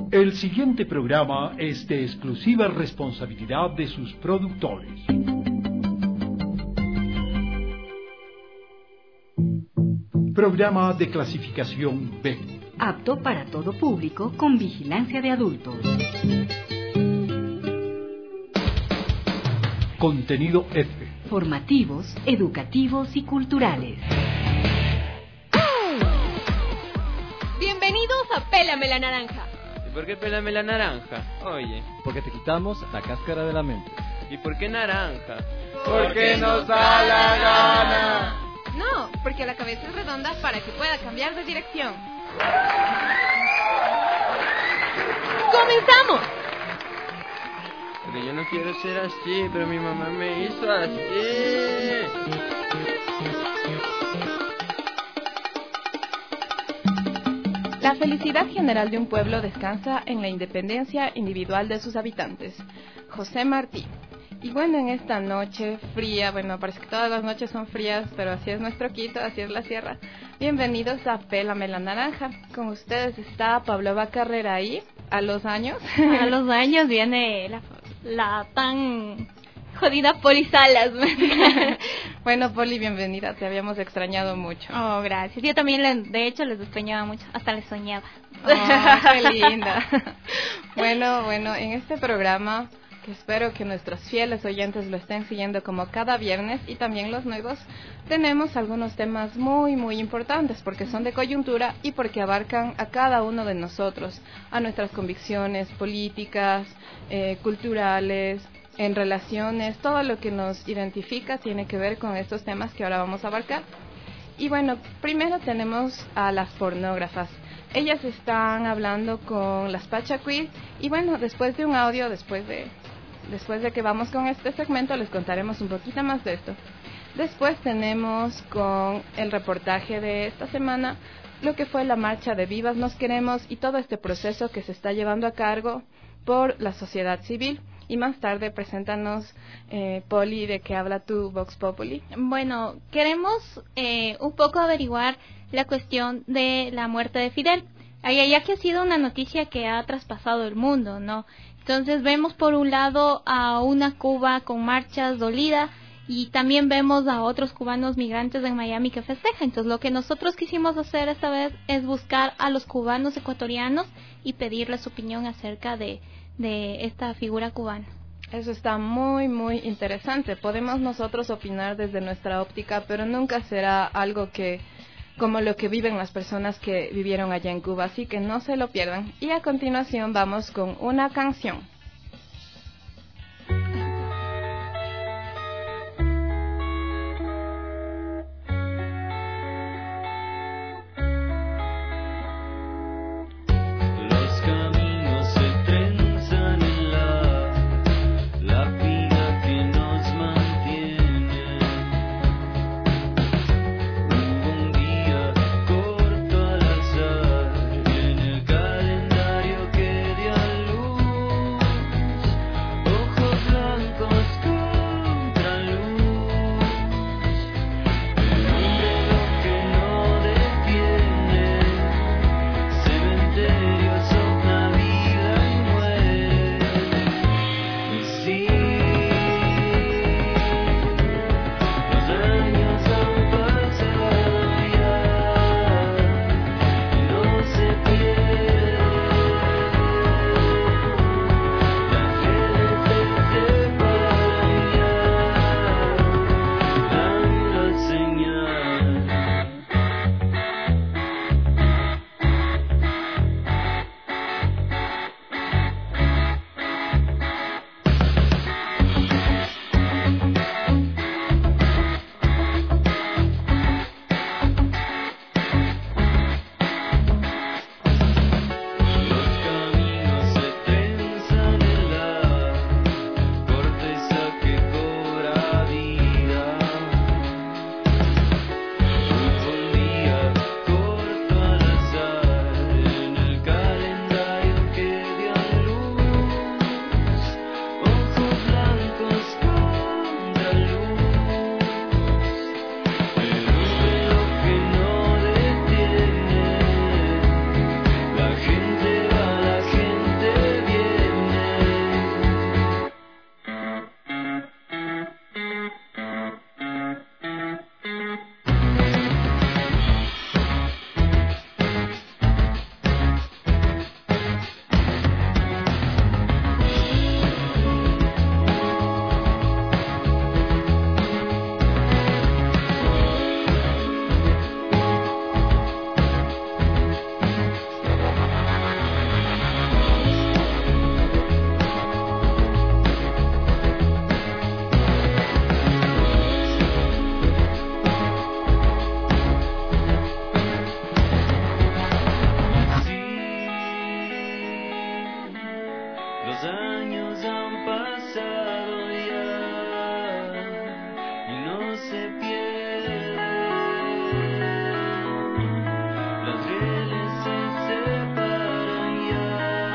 El siguiente programa es de exclusiva responsabilidad de sus productores. Programa de clasificación B. Apto para todo público con vigilancia de adultos. Contenido F. Formativos, educativos y culturales. Bienvenidos a Pélame la Naranja. ¿Y por qué pélame la naranja? Oye. Porque te quitamos la cáscara de la mente. ¿Y por qué naranja? Porque nos da la gana. No, porque la cabeza es redonda para que pueda cambiar de dirección. ¡Comenzamos! Pero yo no quiero ser así, pero mi mamá me hizo así. La felicidad general de un pueblo descansa en la independencia individual de sus habitantes. José Martí. Y bueno, en esta noche fría, parece que todas las noches son frías, pero así es nuestro Quito, así es la sierra. Bienvenidos a Pélame la Naranja. Con ustedes está Pavlova Carrera ahí, a los años. A los años viene la tan jodida Poli Salas. Bueno, Poli, bienvenida, te habíamos extrañado mucho. Oh, gracias. Yo también, de hecho, les extrañaba mucho, hasta les soñaba. Oh, qué linda. Bueno, en este programa, que espero que nuestros fieles oyentes lo estén siguiendo como cada viernes, y también los nuevos, tenemos algunos temas muy, muy importantes, porque son de coyuntura y porque abarcan a cada uno de nosotros, a nuestras convicciones políticas, culturales, en relaciones, todo lo que nos identifica tiene que ver con estos temas que ahora vamos a abarcar. Y bueno, primero tenemos a las pornógrafas. Ellas están hablando con las Pacha Queer, y bueno, después de un audio, después de que vamos con este segmento, les contaremos un poquito más de esto. Después tenemos con el reportaje de esta semana lo que fue la marcha de Vivas Nos Queremos y todo este proceso que se está llevando a cargo por la sociedad civil. Y más tarde, preséntanos, Poli, de qué habla tu Vox Populi. Bueno, queremos un poco averiguar la cuestión de la muerte de Fidel, ya que ha sido una noticia que ha traspasado el mundo, ¿no? Entonces vemos por un lado a una Cuba con marchas dolida, y también vemos a otros cubanos migrantes en Miami que festejan. Entonces lo que nosotros quisimos hacer esta vez es buscar a los cubanos ecuatorianos y pedirles su opinión acerca de esta figura cubana. Eso está muy, muy interesante. Podemos nosotros opinar desde nuestra óptica, pero nunca será algo que como lo que viven las personas que vivieron allá en Cuba, así que no se lo pierdan. Y a continuación vamos con una canción. Los años han pasado ya y no se pierde. Las rieles se separan ya,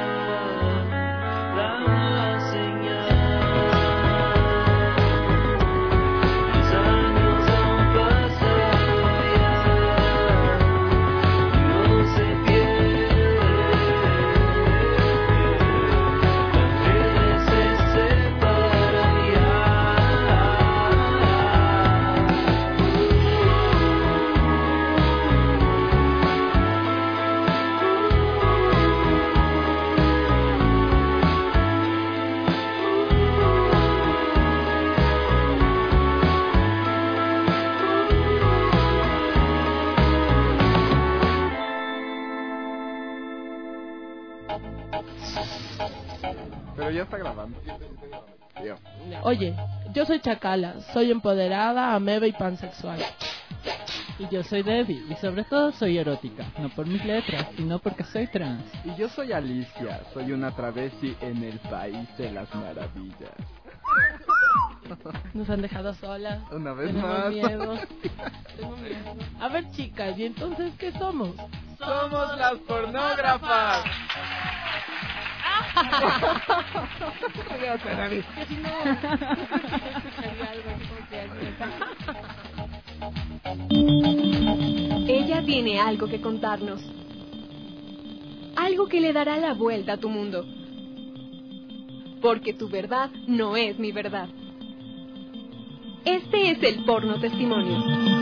dan la señal. Los años han pasado ya y no se pierde. Las rieles se separan ya. Pero ya está grabando. Yo. Oye, yo soy Chacala, soy empoderada, ameba y pansexual. Y yo soy débil, y sobre todo soy erótica, no por mis letras, sino porque soy trans. Y yo soy Alicia, soy una travesti en el país de las maravillas. Nos han dejado solas. Una vez Tenemos más. miedo. Tengo miedo. A ver, chicas, ¿y entonces qué somos? ¡Somos las pornógrafas! Que si no, escucharía algo como que Ella tiene algo que contarnos. Algo que le dará la vuelta a tu mundo. Porque tu verdad no es mi verdad. Este es el porno testimonio.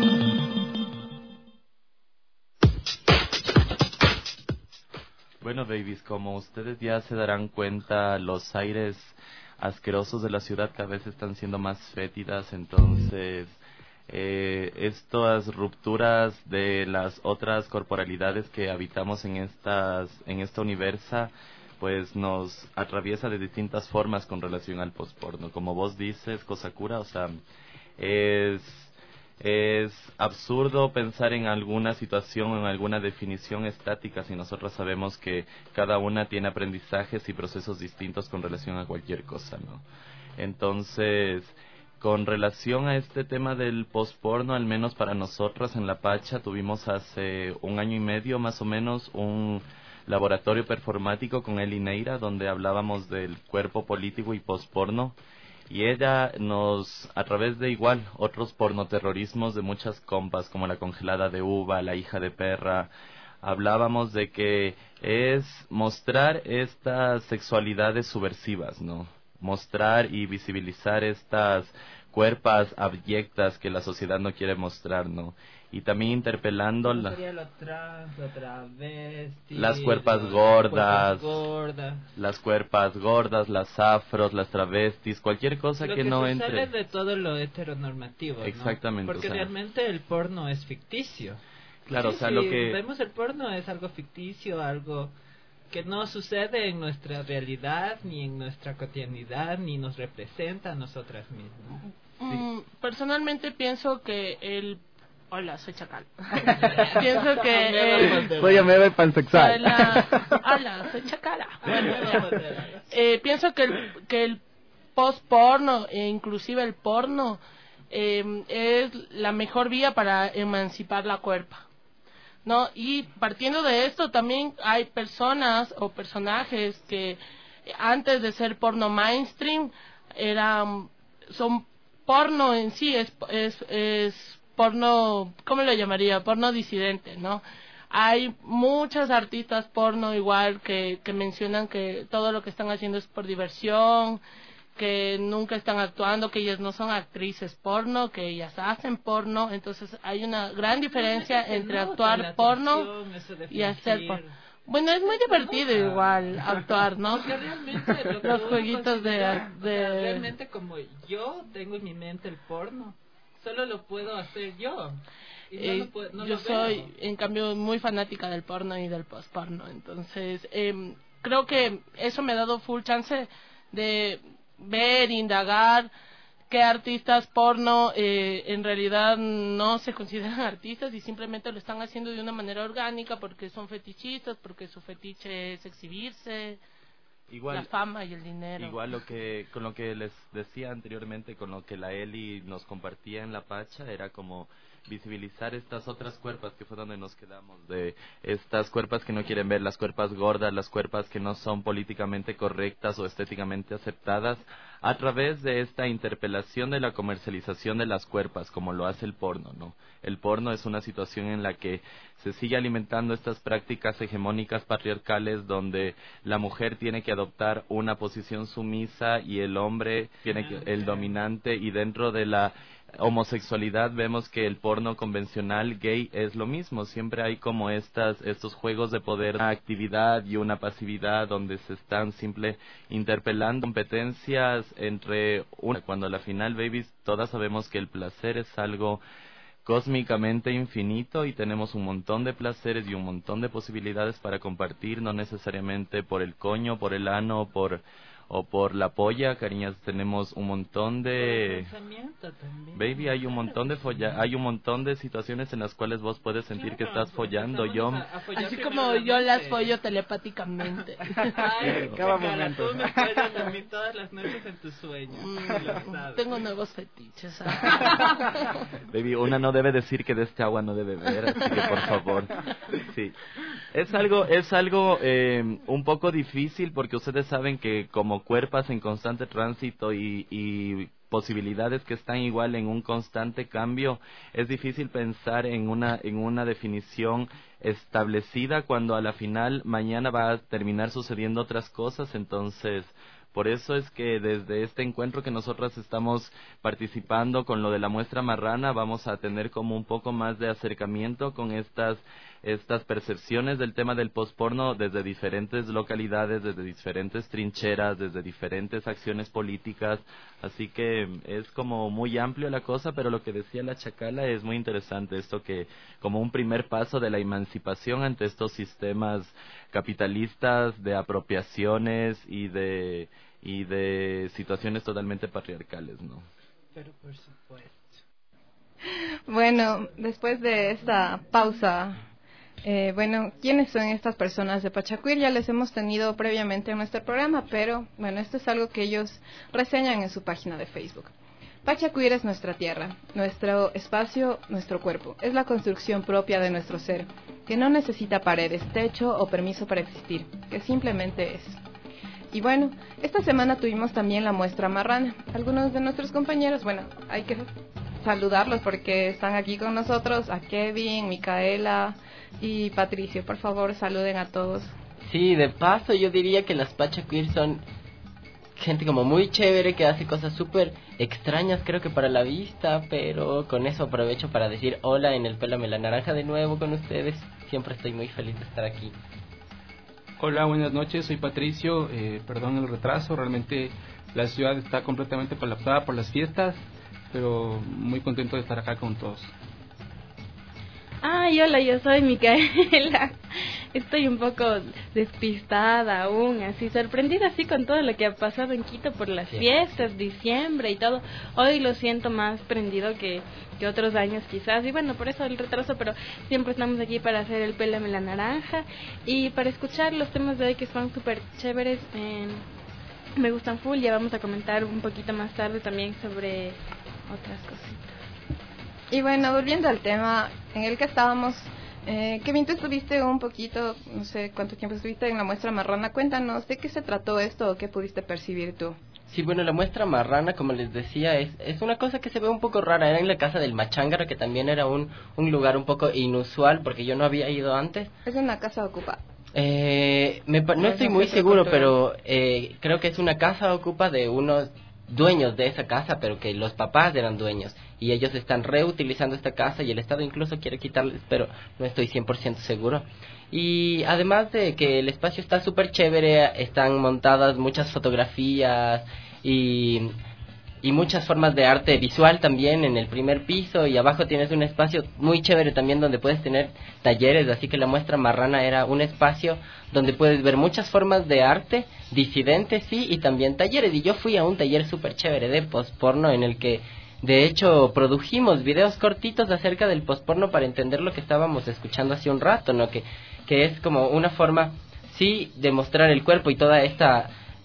Bueno, babies, como ustedes ya se darán cuenta, los aires asquerosos de la ciudad cada vez están siendo más fétidas, entonces estas rupturas de las otras corporalidades que habitamos en esta universa, pues nos atraviesa de distintas formas con relación al postporno. Como vos dices, Kosakura, o sea, es absurdo pensar en alguna situación o en alguna definición estática si nosotros sabemos que cada una tiene aprendizajes y procesos distintos con relación a cualquier cosa, ¿no? Entonces, con relación a este tema del postporno, al menos para nosotras en La Pacha, tuvimos hace 1 año y medio más o menos un laboratorio performático con Eli Neira, donde hablábamos del cuerpo político y postporno. Y ella nos, a través de igual otros pornoterrorismos de muchas compas, como La Congelada de Uva, La Hija de Perra, hablábamos de que es mostrar estas sexualidades subversivas, ¿no? Mostrar y visibilizar estas cuerpas abyectas que la sociedad no quiere mostrar, ¿no? Y también interpelando las cuerpas gordas, las cuerpas gordas, las afros, las travestis, cualquier cosa que no entre. Lo que sale de todo lo heteronormativo, ¿no? Exactamente. Porque realmente el porno es ficticio. Claro, Sí, o sea, sí, lo que vemos el porno es algo ficticio, algo que no sucede en nuestra realidad, ni en nuestra cotidianidad, ni nos representa a nosotras mismas. Personalmente pienso que el... Hola, soy Chacal. Pienso que... soy ameba y pansexual. Hola, soy Chacala. Bueno, pienso que el post-porno, e inclusive el porno, es la mejor vía para emancipar la cuerpa, ¿no? Y partiendo de esto, también hay personas o personajes que antes de ser porno mainstream, son porno en sí, es porno, ¿cómo lo llamaría? Porno disidente, ¿no? Hay muchas artistas porno igual que mencionan que todo lo que están haciendo es por diversión, que nunca están actuando, que ellas no son actrices porno, que ellas hacen porno. Entonces hay una gran diferencia entre actuar porno y hacer porno. Bueno, es muy divertido igual actuar, ¿no? Porque realmente los jueguitos realmente como yo tengo en mi mente el porno, solo lo puedo hacer yo. Y yo soy, en cambio, muy fanática del porno y del postporno. Entonces, creo que eso me ha dado full chance de ver, indagar qué artistas porno en realidad no se consideran artistas y simplemente lo están haciendo de una manera orgánica porque son fetichistas, porque su fetiche es exhibirse. Igual, la fama y el dinero. Igual con lo que les decía anteriormente, con lo que la Eli nos compartía en La Pacha, era como visibilizar estas otras cuerpas, que fue donde nos quedamos, de estas cuerpas que no quieren ver, las cuerpas gordas, las cuerpas que no son políticamente correctas o estéticamente aceptadas, a través de esta interpelación de la comercialización de las cuerpas, como lo hace el porno, ¿no? El porno es una situación en la que se sigue alimentando estas prácticas hegemónicas patriarcales donde la mujer tiene que adoptar una posición sumisa y el hombre tiene que, el dominante, y dentro de la homosexualidad vemos que el porno convencional gay es lo mismo. Siempre hay como estos juegos de poder, una actividad y una pasividad donde se están simple interpelando competencias entre una, cuando a la final, babies, todas sabemos que el placer es algo cósmicamente infinito y tenemos un montón de placeres y un montón de posibilidades para compartir, no necesariamente por el coño, por el ano o por la polla, cariñas. Tenemos un montón de baby, hay un montón de hay un montón de situaciones en las cuales vos puedes sentir que estás follando. Así como yo las follo telepáticamente. Cada momento. Tú me follas a mí todas las noches en tus sueños. Tengo nuevos fetiches. Baby, una no debe decir que de este agua no debe beber, así que por favor. Sí. Es algo un poco difícil porque ustedes saben que como cuerpas en constante tránsito y posibilidades que están igual en un constante cambio, es difícil pensar en una definición establecida cuando a la final mañana va a terminar sucediendo otras cosas. Entonces, por eso es que desde este encuentro que nosotras estamos participando con lo de la muestra marrana, vamos a tener como un poco más de acercamiento con estas percepciones del tema del posporno desde diferentes localidades, desde diferentes trincheras, desde diferentes acciones políticas. Así que es como muy amplio la cosa, pero lo que decía la Chacala es muy interesante, esto que como un primer paso de la emancipación ante estos sistemas capitalistas de apropiaciones y de situaciones totalmente patriarcales, ¿no? Pero por supuesto. Bueno, después de esta pausa, ¿quiénes son estas personas de Pachacuir? Ya les hemos tenido previamente en nuestro programa, pero bueno, esto es algo que ellos reseñan en su página de Facebook. Pachacuir es nuestra tierra, nuestro espacio, nuestro cuerpo. Es la construcción propia de nuestro ser, que no necesita paredes, techo o permiso para existir, que simplemente es. Y bueno, esta semana tuvimos también la muestra marrana. Algunos de nuestros compañeros, hay que saludarlos porque están aquí con nosotros, a Kevin, Micaela y Patricio. Por favor, saluden a todos. Sí, de paso yo diría que las Pachacuir son gente como muy chévere que hace cosas súper extrañas, creo que para la vista, pero con eso aprovecho para decir hola en el Pélame la Naranja de nuevo con ustedes. Siempre estoy muy feliz de estar aquí. Hola, buenas noches, soy Patricio, perdón el retraso, realmente la ciudad está completamente colapsada por las fiestas, pero muy contento de estar acá con todos. Ay, hola, yo soy Micaela. Estoy un poco despistada aún, así sorprendida así con todo lo que ha pasado en Quito por las fiestas, diciembre y todo. Hoy lo siento más prendido que otros años quizás, y bueno, por eso el retraso, pero siempre estamos aquí para hacer el Pélame la Naranja y para escuchar los temas de hoy que son súper chéveres. Me gustan full, ya vamos a comentar un poquito más tarde también sobre otras cositas. Y bueno, volviendo al tema en el que estábamos, Kevin, tú estuviste un poquito, no sé cuánto tiempo estuviste en la muestra marrana. Cuéntanos, ¿de qué se trató esto o qué pudiste percibir tú? Sí, bueno, la muestra marrana, como les decía, es una cosa que se ve un poco rara. Era en la casa del Machángara, que también era un lugar un poco inusual, porque yo no había ido antes. Es una casa ocupada. No estoy muy seguro, pero creo que es una casa ocupa de unos dueños de esa casa, pero que los papás eran dueños. Y ellos están reutilizando esta casa y el Estado incluso quiere quitarles, pero no estoy 100% seguro. Y además de que el espacio está súper chévere, están montadas muchas fotografías y muchas formas de arte visual también en el primer piso, y abajo tienes un espacio muy chévere también donde puedes tener talleres, así que la muestra marrana era un espacio donde puedes ver muchas formas de arte, disidentes sí, y también talleres. Y yo fui a un taller súper chévere de postporno en el que de hecho produjimos videos cortitos acerca del postporno para entender lo que estábamos escuchando hace un rato, ¿no? Que es como una forma sí de mostrar el cuerpo y toda esta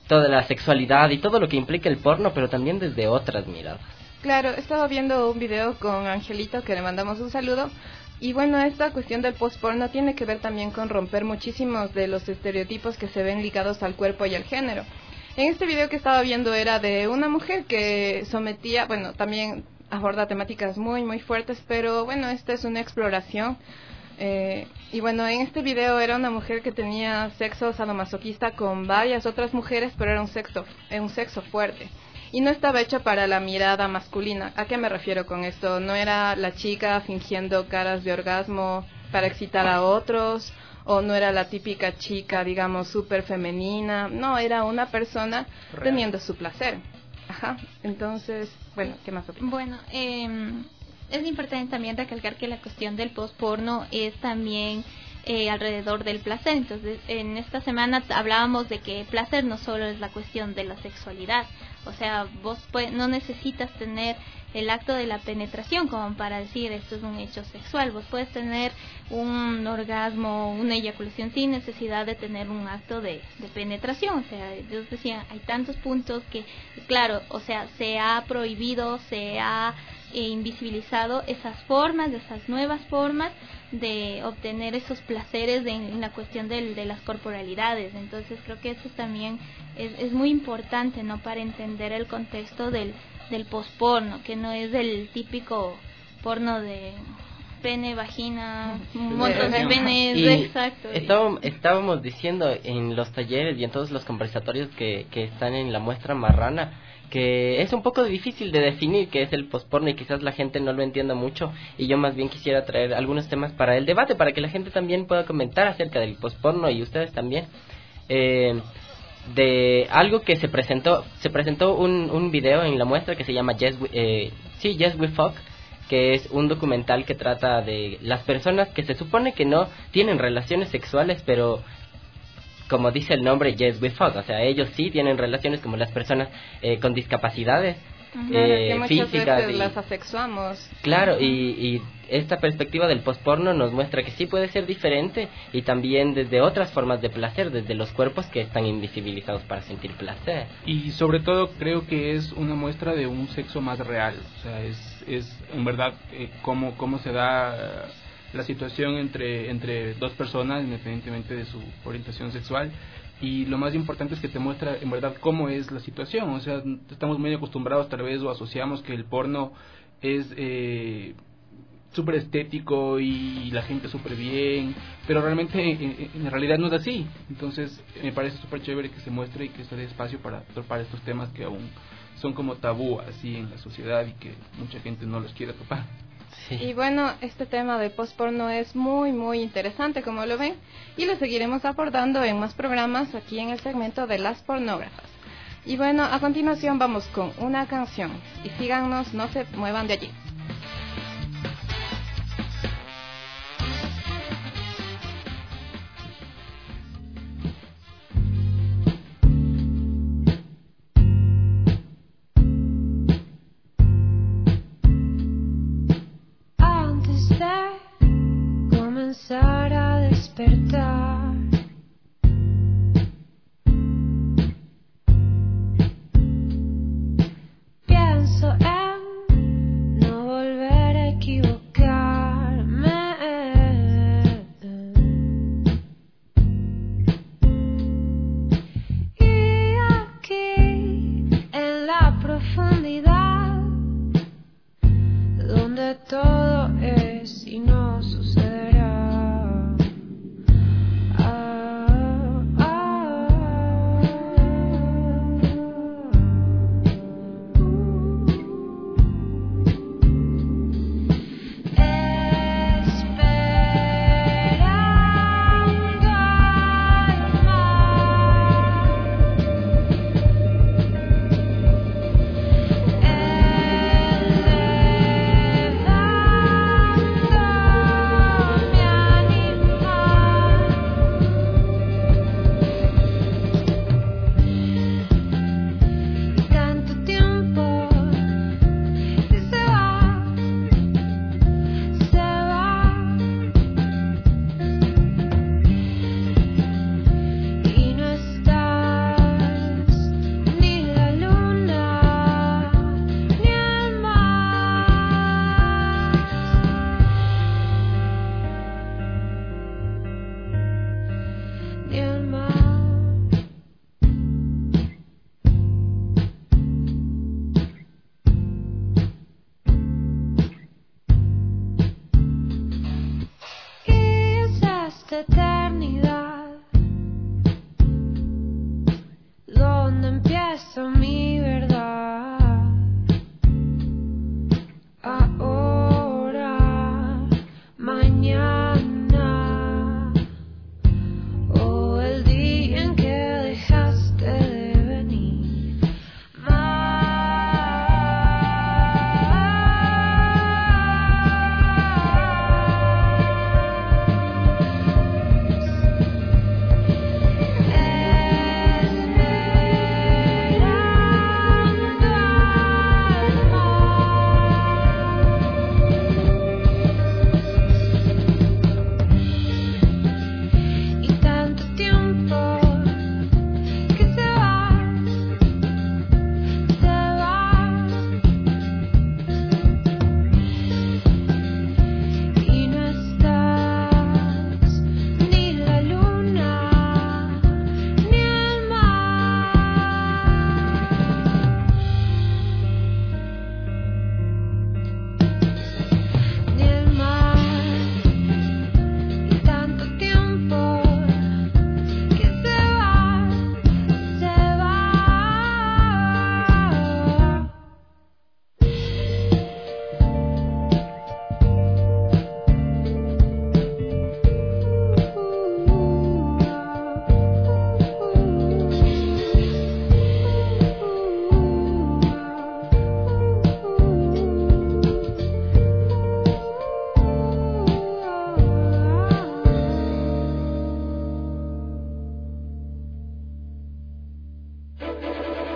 toda la sexualidad y todo lo que implica el porno, pero también desde otras miradas. Claro, estaba viendo un video con Angelito, que le mandamos un saludo. Y bueno, esta cuestión del post-porno tiene que ver también con romper muchísimos de los estereotipos que se ven ligados al cuerpo y al género. En este video que estaba viendo era de una mujer que sometía, bueno, también aborda temáticas muy, muy fuertes, pero bueno, esta es una exploración. Y bueno, en este video era una mujer que tenía sexo sadomasoquista con varias otras mujeres, pero era un sexo fuerte. Y no estaba hecho para la mirada masculina. ¿A qué me refiero con esto? No era la chica fingiendo caras de orgasmo para excitar a otros, o no era la típica chica, digamos, súper femenina. No, era una persona teniendo su placer. Ajá. Entonces, bueno, ¿qué más opinas? Bueno, es importante también recalcar que la cuestión del post-porno es también alrededor del placer. Entonces, en esta semana hablábamos de que el placer no solo es la cuestión de la sexualidad. O sea, vos no necesitas tener el acto de la penetración como para decir esto es un hecho sexual. Vos puedes tener un orgasmo, una eyaculación sin necesidad de tener un acto de penetración. O sea, yo decía, hay tantos puntos que, claro, o sea, se ha prohibido, se ha invisibilizado esas formas, esas nuevas formas de obtener esos placeres en la cuestión de las corporalidades. Entonces creo que eso también es muy importante, ¿no? Para entender el contexto del posporno, que no es el típico porno de pene, vagina, un montón de penes, exacto. Estábamos diciendo en los talleres y en todos los conversatorios que están en la muestra marrana, que es un poco difícil de definir qué es el posporno y quizás la gente no lo entienda mucho, y yo más bien quisiera traer algunos temas para el debate, para que la gente también pueda comentar acerca del posporno y ustedes también. De algo que se presentó un video en la muestra que se llama Yes We Fuck, que es un documental que trata de las personas que se supone que no tienen relaciones sexuales, pero como dice el nombre, Yes We Fuck, o sea, ellos sí tienen relaciones, como las personas con discapacidades que muchas físicas veces las asexuamos. Claro, y esta perspectiva del posporno nos muestra que sí puede ser diferente, y también desde otras formas de placer, desde los cuerpos que están invisibilizados para sentir placer. Y sobre todo creo que es una muestra de un sexo más real, o sea, es en verdad cómo se da la situación entre dos personas independientemente de su orientación sexual. Y lo más importante es que te muestra en verdad cómo es la situación. O sea, estamos muy acostumbrados tal vez, o asociamos que el porno es súper estético y la gente súper bien, pero realmente en realidad no es así. Entonces me parece súper chévere que se muestre y que se dé espacio para topar estos temas que aún son como tabú así en la sociedad y que mucha gente no los quiere topar. Sí. Y bueno, este tema de post-porno es muy, muy interesante, como lo ven, y lo seguiremos abordando en más programas aquí en el segmento de las pornógrafas. Y bueno, a continuación vamos con una canción, y síganos, no se muevan de allí. Comenzar a despertar, pienso en no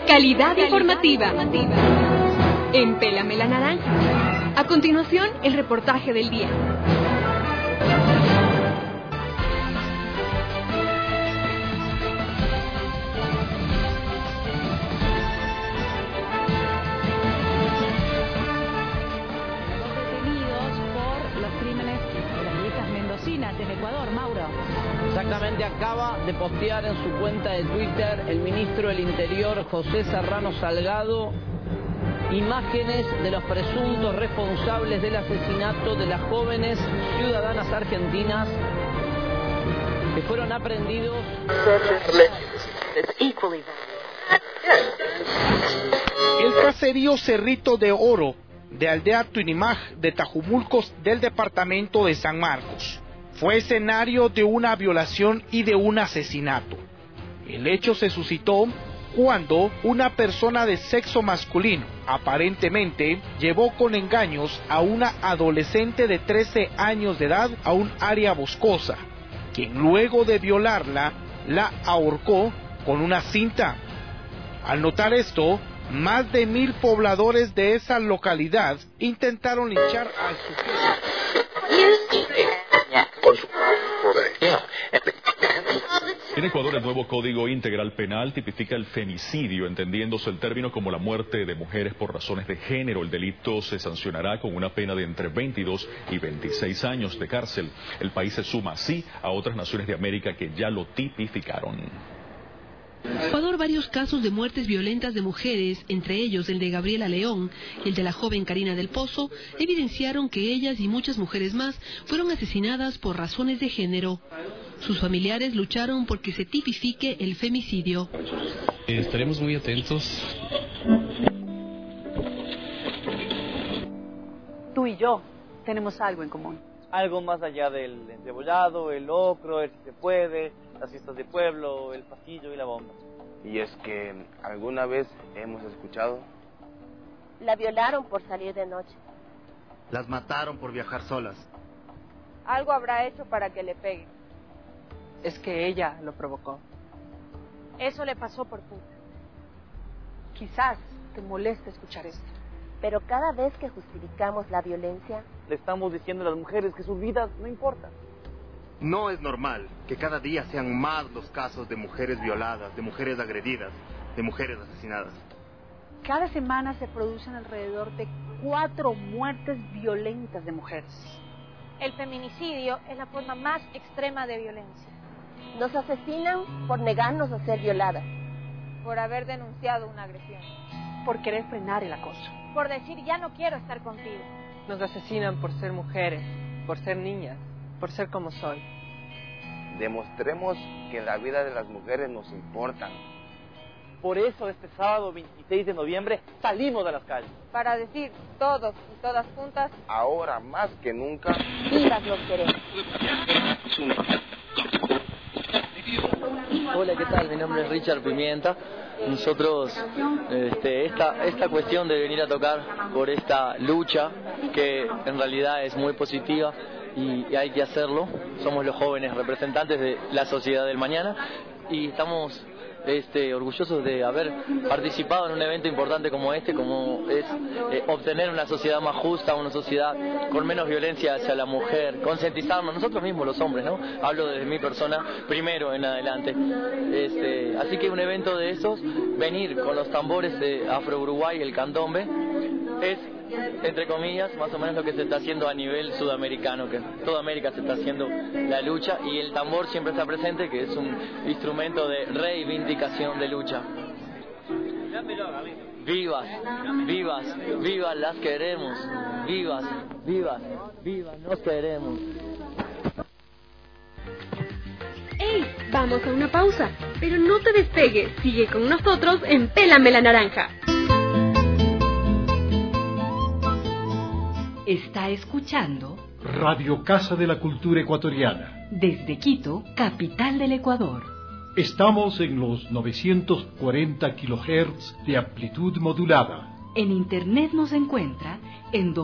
calidad informativa. En Pélame la Naranja. A continuación, el reportaje del día. En Ecuador, Mauro. Exactamente, acaba de postear en su cuenta de Twitter el ministro del Interior, José Serrano Salgado, imágenes de los presuntos responsables del asesinato de las jóvenes ciudadanas argentinas que fueron aprehendidos. El caserío Cerrito de Oro de Aldea Tuinimaj de Tajumulcos del departamento de San Marcos fue escenario de una violación y de un asesinato. El hecho se suscitó cuando una persona de sexo masculino, aparentemente, llevó con engaños a una adolescente de 13 años de edad a un área boscosa, quien luego de violarla, la ahorcó con una cinta. Al notar esto, más de 1,000 pobladores de esa localidad intentaron linchar al sujeto. En Ecuador, el nuevo Código Integral Penal tipifica el femicidio, entendiéndose el término como la muerte de mujeres por razones de género. El delito se sancionará con una pena de entre 22 y 26 años de cárcel. El país se suma así a otras naciones de América que ya lo tipificaron. Ecuador, varios casos de muertes violentas de mujeres, entre ellos el de Gabriela León y el de la joven Karina del Pozo, evidenciaron que ellas y muchas mujeres más fueron asesinadas por razones de género. Sus familiares lucharon porque se tipifique el femicidio. Estaremos muy atentos. Tú y yo tenemos algo en común. Algo más allá del encebollado, el locro, el si se puede, las fiestas de pueblo, el pasillo y la bomba. Y es que alguna vez hemos escuchado. La violaron por salir de noche. Las mataron por viajar solas. Algo habrá hecho para que le peguen. Es que ella lo provocó. Eso le pasó por puta. Quizás te moleste escuchar esto. Pero cada vez que justificamos la violencia, le estamos diciendo a las mujeres que sus vidas no importan. No es normal que cada día sean más los casos de mujeres violadas, de mujeres agredidas, de mujeres asesinadas. Cada semana se producen alrededor de 4 muertes violentas de mujeres. El feminicidio es la forma más extrema de violencia. Nos asesinan por negarnos a ser violadas. Por haber denunciado una agresión. Por querer frenar el acoso. Por decir ya no quiero estar contigo. Nos asesinan por ser mujeres, por ser niñas, por ser como soy. Demostremos que la vida de las mujeres nos importa. Por eso este sábado 26 de noviembre salimos a las calles. Para decir todos y todas juntas, ahora más que nunca, vivas los queremos. Hola, ¿qué tal? Mi nombre es Richard Pimienta. Nosotros, esta cuestión de venir a tocar por esta lucha, que en realidad es muy positiva y hay que hacerlo. Somos los jóvenes representantes de la sociedad del mañana y estamos orgullosos de haber participado en un evento importante como este, como es obtener una sociedad más justa, una sociedad con menos violencia hacia la mujer, concientizarnos nosotros mismos los hombres, ¿no? Hablo desde mi persona primero en adelante. Así que un evento de esos, venir con los tambores de Afro Uruguay, el candombe, es, entre comillas, más o menos lo que se está haciendo a nivel sudamericano, que toda América se está haciendo la lucha y el tambor siempre está presente, que es un instrumento de reivindicación de lucha. Vivas, vivas, vivas las queremos, vivas, vivas, vivas nos queremos. ¡Ey! Vamos a una pausa, pero no te despegues, sigue con nosotros en Pélame la Naranja. Está escuchando Radio Casa de la Cultura Ecuatoriana. Desde Quito, capital del Ecuador. Estamos en los 940 kHz de amplitud modulada. En internet nos encuentra en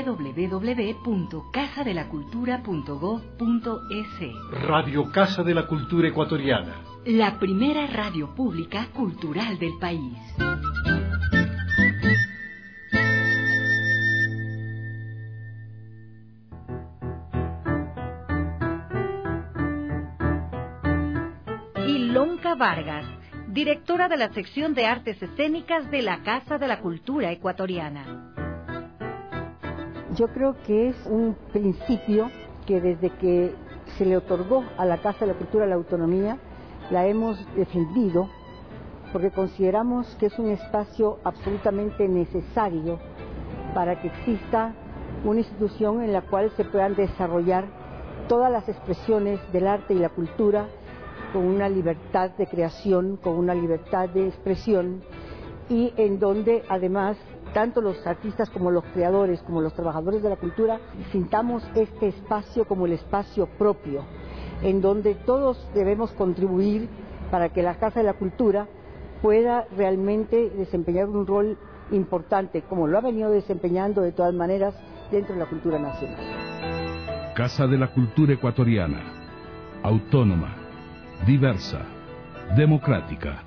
www.casadelacultura.gov.es. Radio Casa de la Cultura Ecuatoriana. La primera radio pública cultural del país. Blanca Vargas, directora de la sección de artes escénicas de la Casa de la Cultura Ecuatoriana. Yo creo que es un principio que desde que se le otorgó a la Casa de la Cultura la autonomía, la hemos defendido porque consideramos que es un espacio absolutamente necesario para que exista una institución en la cual se puedan desarrollar todas las expresiones del arte y la cultura con una libertad de creación, con una libertad de expresión, y en donde además tanto los artistas como los creadores, como los trabajadores de la cultura, sintamos este espacio como el espacio propio, en donde todos debemos contribuir para que la Casa de la Cultura pueda realmente desempeñar un rol importante, como lo ha venido desempeñando de todas maneras dentro de la cultura nacional. Casa de la Cultura Ecuatoriana, autónoma, diversa, democrática.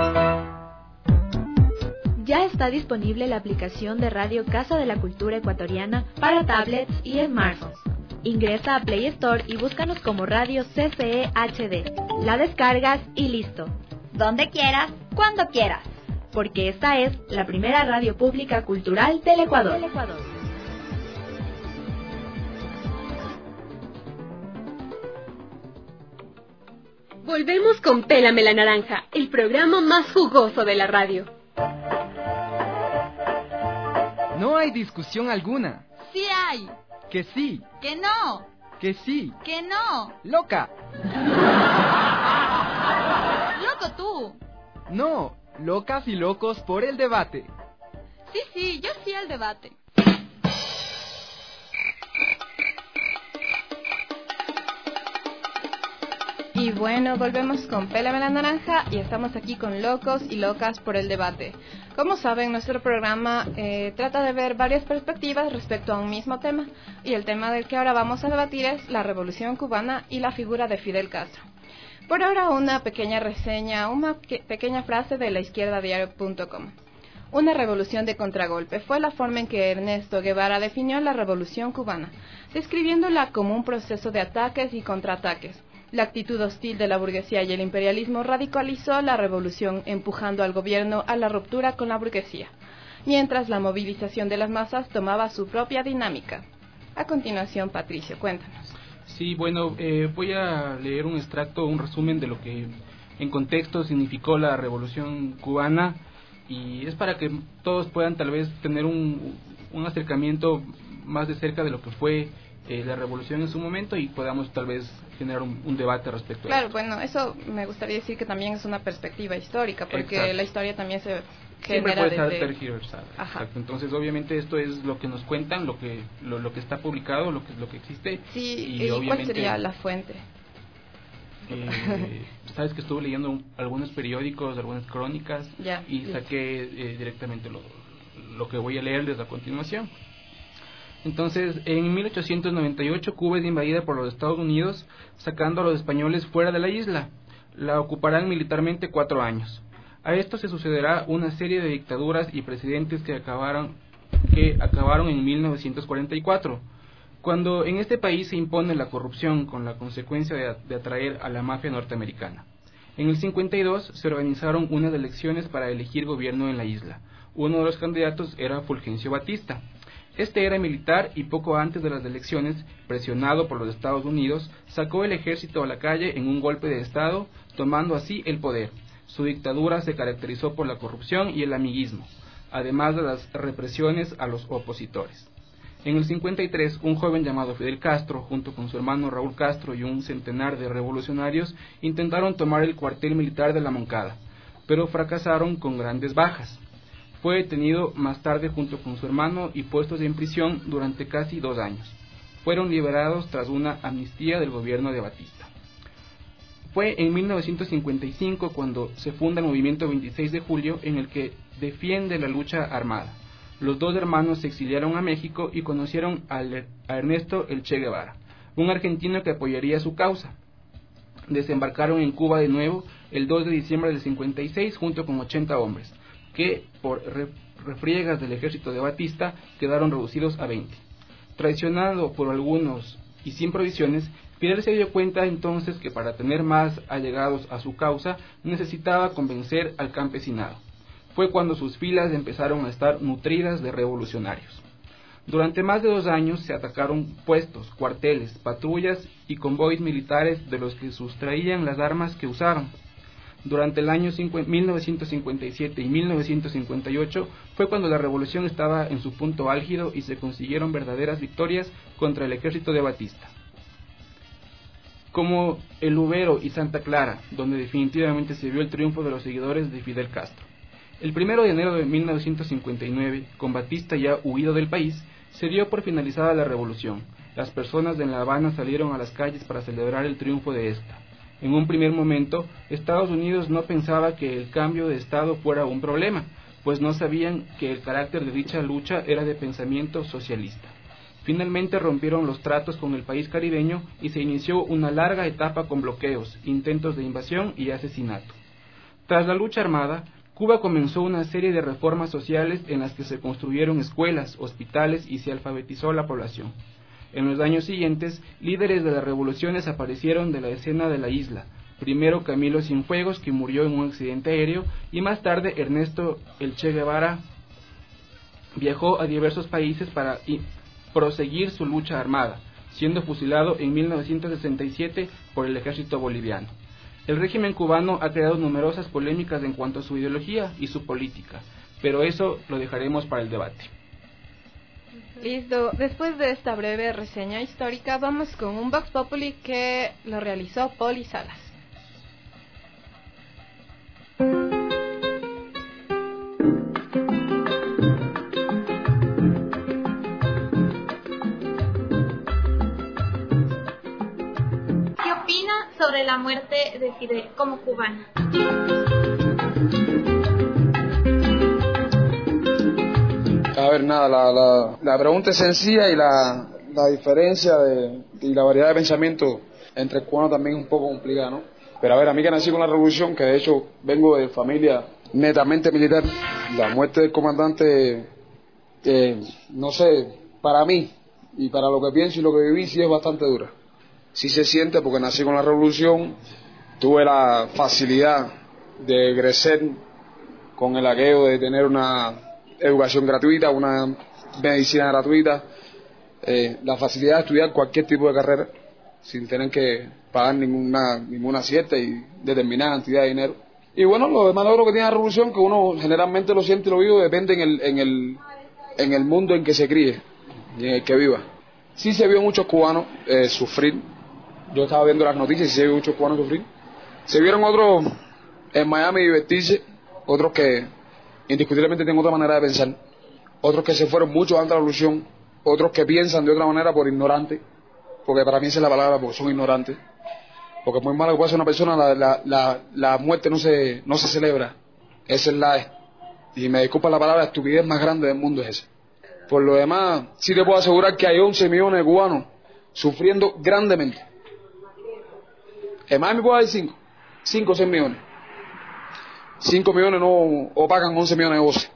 Ya está disponible la aplicación de radio Casa de la Cultura Ecuatoriana para tablets y smartphones. Ingresa a Play Store y búscanos como Radio CCE HD. La descargas y listo. Donde quieras, cuando quieras. Porque esta es la primera radio pública cultural del Ecuador. Volvemos con Pélame la Naranja, el programa más jugoso de la radio. No hay discusión alguna. Sí hay. Que sí. Que no. Que sí. Que no. Loca. Loco tú. No, locas y locos por el debate. Sí, yo sí al debate. Y bueno, volvemos con Pélame la Naranja y estamos aquí con locos y locas por el debate. Como saben, nuestro programa trata de ver varias perspectivas respecto a un mismo tema, y el tema del que ahora vamos a debatir es la Revolución Cubana y la figura de Fidel Castro. Por ahora, una pequeña reseña, una pequeña frase de laizquierdadiario.com. Una revolución de contragolpe fue la forma en que Ernesto Guevara definió la Revolución Cubana, describiéndola como un proceso de ataques y contraataques. La actitud hostil de la burguesía y el imperialismo radicalizó la revolución, empujando al gobierno a la ruptura con la burguesía, mientras la movilización de las masas tomaba su propia dinámica. A continuación, Patricio, cuéntanos. Sí, bueno, voy a leer un extracto, un resumen de lo que en contexto significó la Revolución Cubana, y es para que todos puedan tal vez tener un acercamiento más de cerca de lo que fue la revolución en su momento, y podamos tal vez generar un debate respecto a Claro, esto. bueno, eso me gustaría decir que también es una perspectiva histórica, porque Exacto. la historia también se Siempre genera puede estar desde... tergiversada. Exacto. Entonces, obviamente, esto es lo que nos cuentan, lo que está publicado, lo que existe. Sí, y ¿y cuál sería la fuente? Sabes que estuve leyendo algunos periódicos, algunas crónicas, Ya, y saqué directamente lo que voy a leerles a continuación. Entonces, en 1898 Cuba es invadida por los Estados Unidos, sacando a los españoles fuera de la isla. La ocuparán militarmente 4 años. A esto se sucederá una serie de dictaduras y presidentes que acabaron en 1944, cuando en este país se impone la corrupción, con la consecuencia de atraer a la mafia norteamericana. En el 52 se organizaron unas elecciones para elegir gobierno en la isla. Uno de los candidatos era Fulgencio Batista. Este era militar y poco antes de las elecciones, presionado por los Estados Unidos, sacó el ejército a la calle en un golpe de Estado, tomando así el poder. Su dictadura se caracterizó por la corrupción y el amiguismo, además de las represiones a los opositores. En el 53, un joven llamado Fidel Castro, junto con su hermano Raúl Castro y un centenar de revolucionarios, intentaron tomar el cuartel militar de la Moncada, pero fracasaron con grandes bajas. Fue detenido más tarde junto con su hermano y puestos en prisión durante casi 2 años. Fueron liberados tras una amnistía del gobierno de Batista. Fue en 1955 cuando se funda el movimiento 26 de julio, en el que defiende la lucha armada. Los 2 hermanos se exiliaron a México y conocieron a Ernesto El Che Guevara, un argentino que apoyaría su causa. Desembarcaron en Cuba de nuevo el 2 de diciembre del 56 junto con 80 hombres, que por refriegas del ejército de Batista quedaron reducidos a 20. Traicionado por algunos y sin provisiones, Fidel se dio cuenta entonces que para tener más allegados a su causa necesitaba convencer al campesinado. Fue cuando sus filas empezaron a estar nutridas de revolucionarios. Durante más de 2 años se atacaron puestos, cuarteles, patrullas y convoys militares de los que sustraían las armas que usaban. Durante el año 1957 y 1958 fue cuando la revolución estaba en su punto álgido y se consiguieron verdaderas victorias contra el ejército de Batista, como El Lubero y Santa Clara, donde definitivamente se vio el triunfo de los seguidores de Fidel Castro. El 1 de enero de 1959, con Batista ya huido del país, se dio por finalizada la revolución. Las personas de La Habana salieron a las calles para celebrar el triunfo de esta. En un primer momento, Estados Unidos no pensaba que el cambio de Estado fuera un problema, pues no sabían que el carácter de dicha lucha era de pensamiento socialista. Finalmente rompieron los tratos con el país caribeño y se inició una larga etapa con bloqueos, intentos de invasión y asesinato. Tras la lucha armada, Cuba comenzó una serie de reformas sociales en las que se construyeron escuelas, hospitales y se alfabetizó a la población. En los años siguientes, líderes de las revoluciones aparecieron de la escena de la isla. Primero Camilo Cienfuegos, que murió en un accidente aéreo, y más tarde Ernesto El Che Guevara viajó a diversos países para proseguir su lucha armada, siendo fusilado en 1967 por el ejército boliviano. El régimen cubano ha creado numerosas polémicas en cuanto a su ideología y su política, pero eso lo dejaremos para el debate. Listo, después de esta breve reseña histórica, vamos con un Vox Populi que lo realizó Poli Salas. ¿Qué opina sobre la muerte de Fidel como cubana? A ver, nada, la pregunta es sencilla y la diferencia y la variedad de pensamiento entre el cubano también es un poco complicada, ¿no? Pero a ver, a mí que nací con la revolución, que de hecho vengo de familia netamente militar, la muerte del comandante, no sé, para mí y para lo que pienso y lo que viví, sí es bastante dura. Sí se siente porque nací con la revolución, tuve la facilidad de crecer con el aquello de tener una educación gratuita, una medicina gratuita, la facilidad de estudiar cualquier tipo de carrera sin tener que pagar ninguna cierta y determinada cantidad de dinero. Y bueno, lo demás logro que tiene la revolución, que uno generalmente lo siente y lo vive, depende en el mundo en que se críe y en el que viva. Sí se vio muchos cubanos sufrir. Yo estaba viendo las noticias y se vio muchos cubanos sufrir. Se vieron otros en Miami divertirse, otros que indiscutiblemente tienen otra manera de pensar, otros que se fueron mucho antes de la revolución, otros que piensan de otra manera por ignorantes, porque para mí esa es la palabra, porque son ignorantes, porque es muy malo que pueda ser una persona, la muerte no se celebra, esa es y me disculpa la palabra, la estupidez más grande del mundo es esa. Por lo demás, sí te puedo asegurar que hay 11 millones de cubanos sufriendo grandemente. En Miami puedo haber 5 o 6 millones. 5 millones no opacan 11 millones de voces.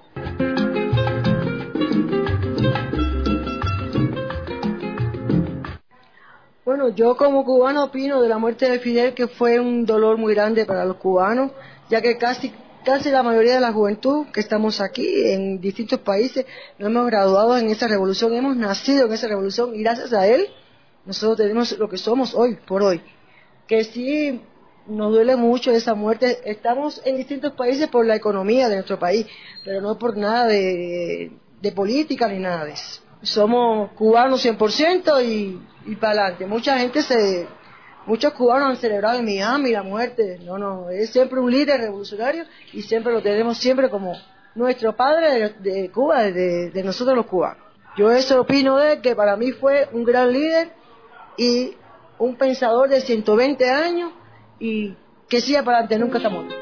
Bueno, yo como cubano opino de la muerte de Fidel que fue un dolor muy grande para los cubanos, ya que casi la mayoría de la juventud que estamos aquí en distintos países nos hemos graduado en esa revolución, hemos nacido en esa revolución y gracias a él nosotros tenemos lo que somos hoy por hoy. Que sí nos duele mucho esa muerte. Estamos en distintos países por la economía de nuestro país, pero no por nada de política ni nada de eso. Somos cubanos 100% y para adelante. Muchos cubanos han celebrado en Miami la muerte. No, es siempre un líder revolucionario y siempre lo tenemos siempre como nuestro padre de Cuba, de nosotros los cubanos. Yo eso opino de él, que para mí fue un gran líder y un pensador de 120 años y que siga para adelante, nunca está muerto.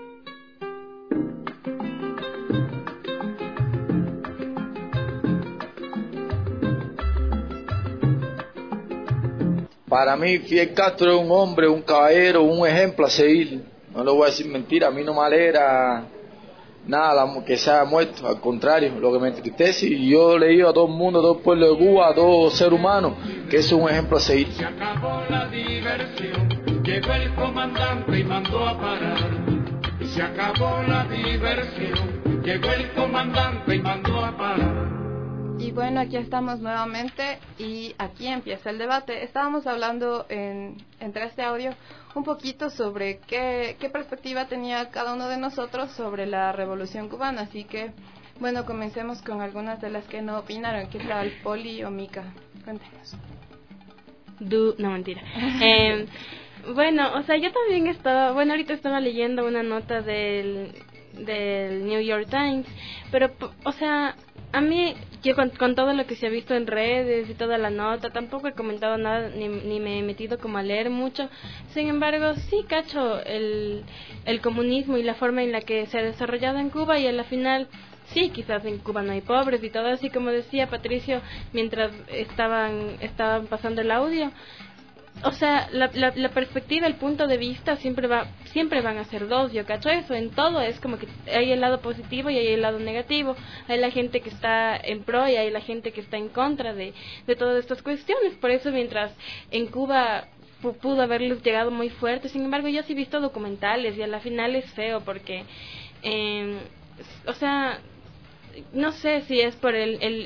Para mí Fidel Castro es un hombre, un caballero, un ejemplo a seguir. No le voy a decir mentira, a mí no me alegra nada que se haya muerto, al contrario, lo que me entristece, y yo le digo a todo el mundo, a todo el pueblo de Cuba, a todo ser humano, que es un ejemplo a seguir. Se acabó la diversión, llegó el comandante y mandó a parar. Se acabó la diversión, llegó el comandante y mandó a parar. Y bueno, aquí estamos nuevamente y aquí empieza el debate. Estábamos hablando entre este audio un poquito sobre qué perspectiva tenía cada uno de nosotros sobre la Revolución Cubana. Así que, bueno, comencemos con algunas de las que no opinaron. ¿Qué tal, Poli o Mica? Cuéntenos. No, mentira. Bueno, o sea, yo también ahorita estaba leyendo una nota del New York Times, pero, o sea, a mí, yo con todo lo que se ha visto en redes y toda la nota, tampoco he comentado nada, ni me he metido como a leer mucho. Sin embargo, sí cacho el comunismo y la forma en la que se ha desarrollado en Cuba, y a la final, sí, quizás en Cuba no hay pobres y todo, así como decía Patricio mientras estaban pasando el audio. O sea, la perspectiva, el punto de vista siempre van a ser dos, yo cacho eso. En todo es como que hay el lado positivo y hay el lado negativo. Hay la gente que está en pro y hay la gente que está en contra de todas estas cuestiones. Por eso, mientras en Cuba pudo haberles llegado muy fuerte, sin embargo, yo sí he visto documentales y a la final es feo porque, o sea, no sé si es por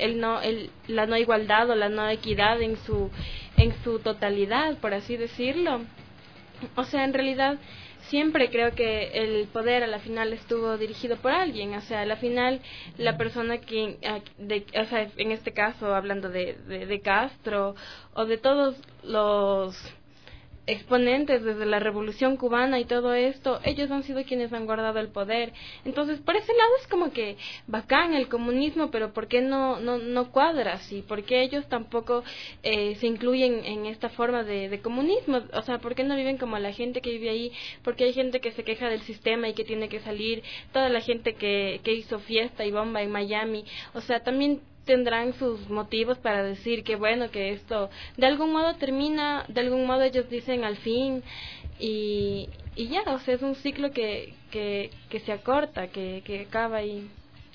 la no igualdad o la no equidad en su totalidad, por así decirlo. O sea, en realidad siempre creo que el poder a la final estuvo dirigido por alguien. O sea, a la final la persona o sea, en este caso hablando de Castro o de todos los exponentes desde la Revolución Cubana y todo esto, ellos han sido quienes han guardado el poder. Entonces, por ese lado es como que bacán el comunismo, pero ¿por qué no cuadra así? ¿Por qué ellos tampoco se incluyen en esta forma de comunismo? O sea, ¿por qué no viven como la gente que vive ahí? Porque hay gente que se queja del sistema y que tiene que salir, toda la gente que hizo fiesta y bomba en Miami. O sea, también tendrán sus motivos para decir que bueno, que esto de algún modo termina, de algún modo ellos dicen al fin, y ya, o sea, es un ciclo que se acorta, que acaba ahí.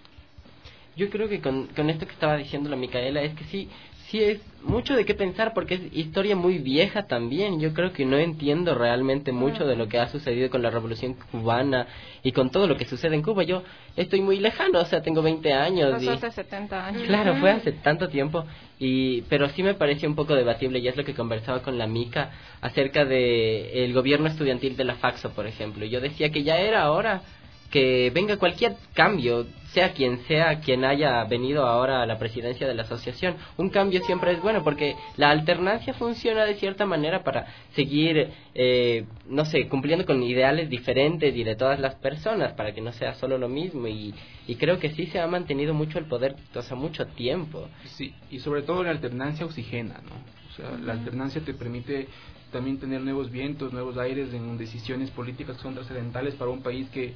Yo creo que con esto que estaba diciendo la Micaela es que sí es mucho de qué pensar, porque es historia muy vieja también. Yo creo que no entiendo realmente mucho de lo que ha sucedido con la Revolución Cubana y con todo lo que sucede en Cuba. Yo estoy muy lejano, o sea, tengo 20 años. Pasó hace 70 años. Claro, fue hace tanto tiempo, pero sí me parece un poco debatible, y es lo que conversaba con la Mica acerca de el gobierno estudiantil de la Faxo, por ejemplo. Yo decía que ya era hora que venga cualquier cambio, sea quien haya venido ahora a la presidencia de la asociación. Un cambio siempre es bueno, porque la alternancia funciona de cierta manera para seguir, no sé, cumpliendo con ideales diferentes y de todas las personas, para que no sea solo lo mismo, y creo que sí se ha mantenido mucho el poder, o sea, mucho tiempo. Sí, y sobre todo la alternancia oxigena, ¿no? O sea, la alternancia te permite también tener nuevos vientos, nuevos aires en decisiones políticas que son trascendentales para un país que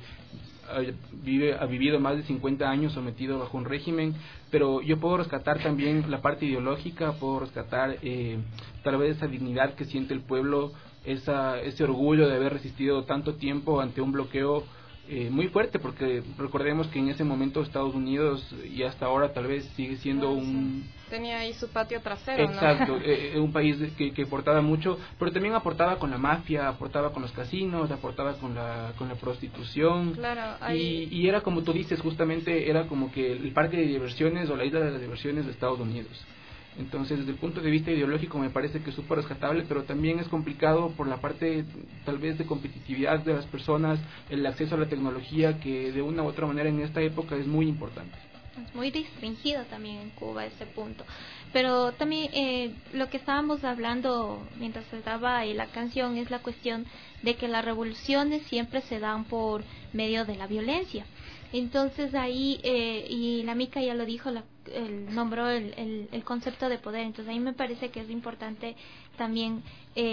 ha vivido más de 50 años sometido bajo un régimen. Pero yo puedo rescatar también la parte ideológica, puedo rescatar tal vez esa dignidad que siente el pueblo, ese orgullo de haber resistido tanto tiempo ante un bloqueo muy fuerte, porque recordemos que en ese momento Estados Unidos, y hasta ahora tal vez sigue siendo tenía ahí su patio trasero, exacto, ¿no? un país que aportaba mucho, pero también aportaba con la mafia, aportaba con los casinos, aportaba con la prostitución. Claro, y era como tú dices, justamente era como que el parque de diversiones o la isla de las diversiones de Estados Unidos. Entonces, desde el punto de vista ideológico me parece que es súper rescatable, pero también es complicado por la parte tal vez de competitividad de las personas, el acceso a la tecnología, que de una u otra manera en esta época es muy importante. Es muy restringido también en Cuba ese punto. Pero también lo que estábamos hablando mientras se daba la canción es la cuestión de que las revoluciones siempre se dan por medio de la violencia. Entonces ahí, y la Mica ya lo dijo, nombró el concepto de poder. Entonces ahí me parece que es importante también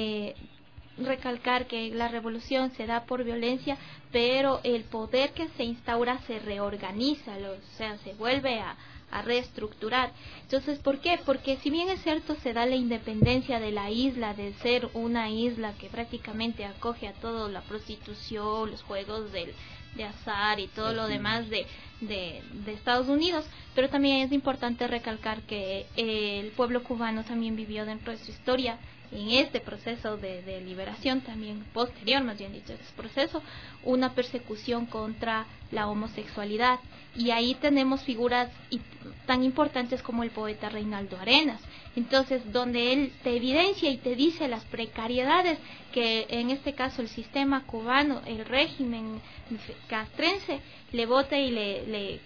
recalcar que la revolución se da por violencia, pero el poder que se instaura se reorganiza, o sea, se vuelve a reestructurar. Entonces, ¿por qué? Porque si bien es cierto se da la independencia de la isla, de ser una isla que prácticamente acoge a todo, la prostitución, los juegos del azar y todo lo demás de Estados Unidos, pero también es importante recalcar que el pueblo cubano también vivió dentro de su historia, en este proceso de liberación, también posterior, más bien dicho, este proceso, una persecución contra la homosexualidad. Y ahí tenemos figuras tan importantes como el poeta Reinaldo Arenas. Entonces, donde él te evidencia y te dice las precariedades que en este caso el sistema cubano, el régimen castrense, le bota y le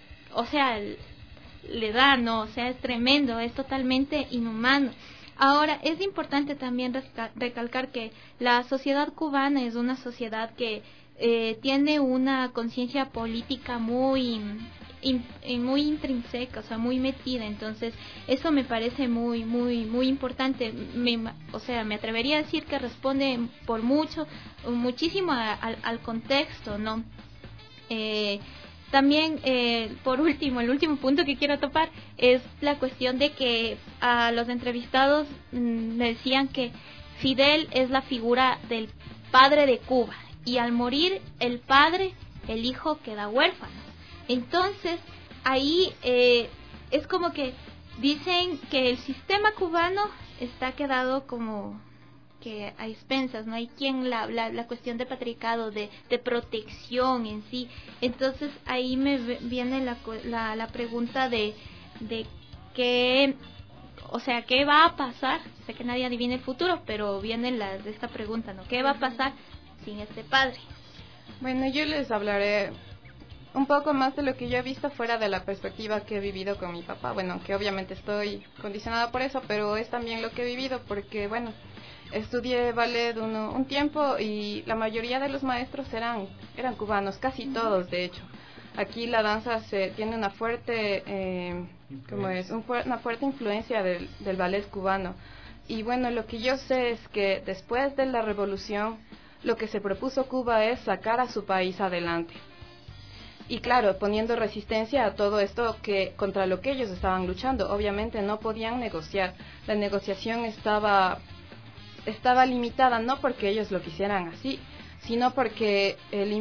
da, ¿no? O sea, es tremendo, es totalmente inhumano. Ahora, es importante también recalcar que la sociedad cubana es una sociedad que tiene una conciencia política muy intrínseca, o sea, muy metida. Entonces, eso me parece muy importante. Me atrevería a decir que responde muchísimo al contexto, ¿no? También, por último, el último punto que quiero topar es la cuestión de que a los entrevistados me decían que Fidel es la figura del padre de Cuba, y al morir el padre, el hijo queda huérfano. Entonces, ahí es como que dicen que el sistema cubano está quedado como que a expensas, no hay quien la cuestión de patriarcado, de protección en sí. Entonces ahí me viene la pregunta de qué, o sea, qué va a pasar. Sé que nadie adivina el futuro, pero viene de esta pregunta, ¿no? ¿Qué va a pasar sin este padre? Bueno, yo les hablaré un poco más de lo que yo he visto fuera de la perspectiva que he vivido con mi papá. Bueno, que obviamente estoy condicionada por eso, pero es también lo que he vivido porque, bueno, estudié ballet un tiempo y la mayoría de los maestros eran cubanos, casi todos de hecho. Aquí la danza tiene una fuerte una fuerte influencia del ballet cubano. Y bueno, lo que yo sé es que después de la revolución lo que se propuso Cuba es sacar a su país adelante. Y claro, poniendo resistencia a todo esto contra lo que ellos estaban luchando. Obviamente no podían negociar. La negociación estaba limitada, no porque ellos lo quisieran así, sino porque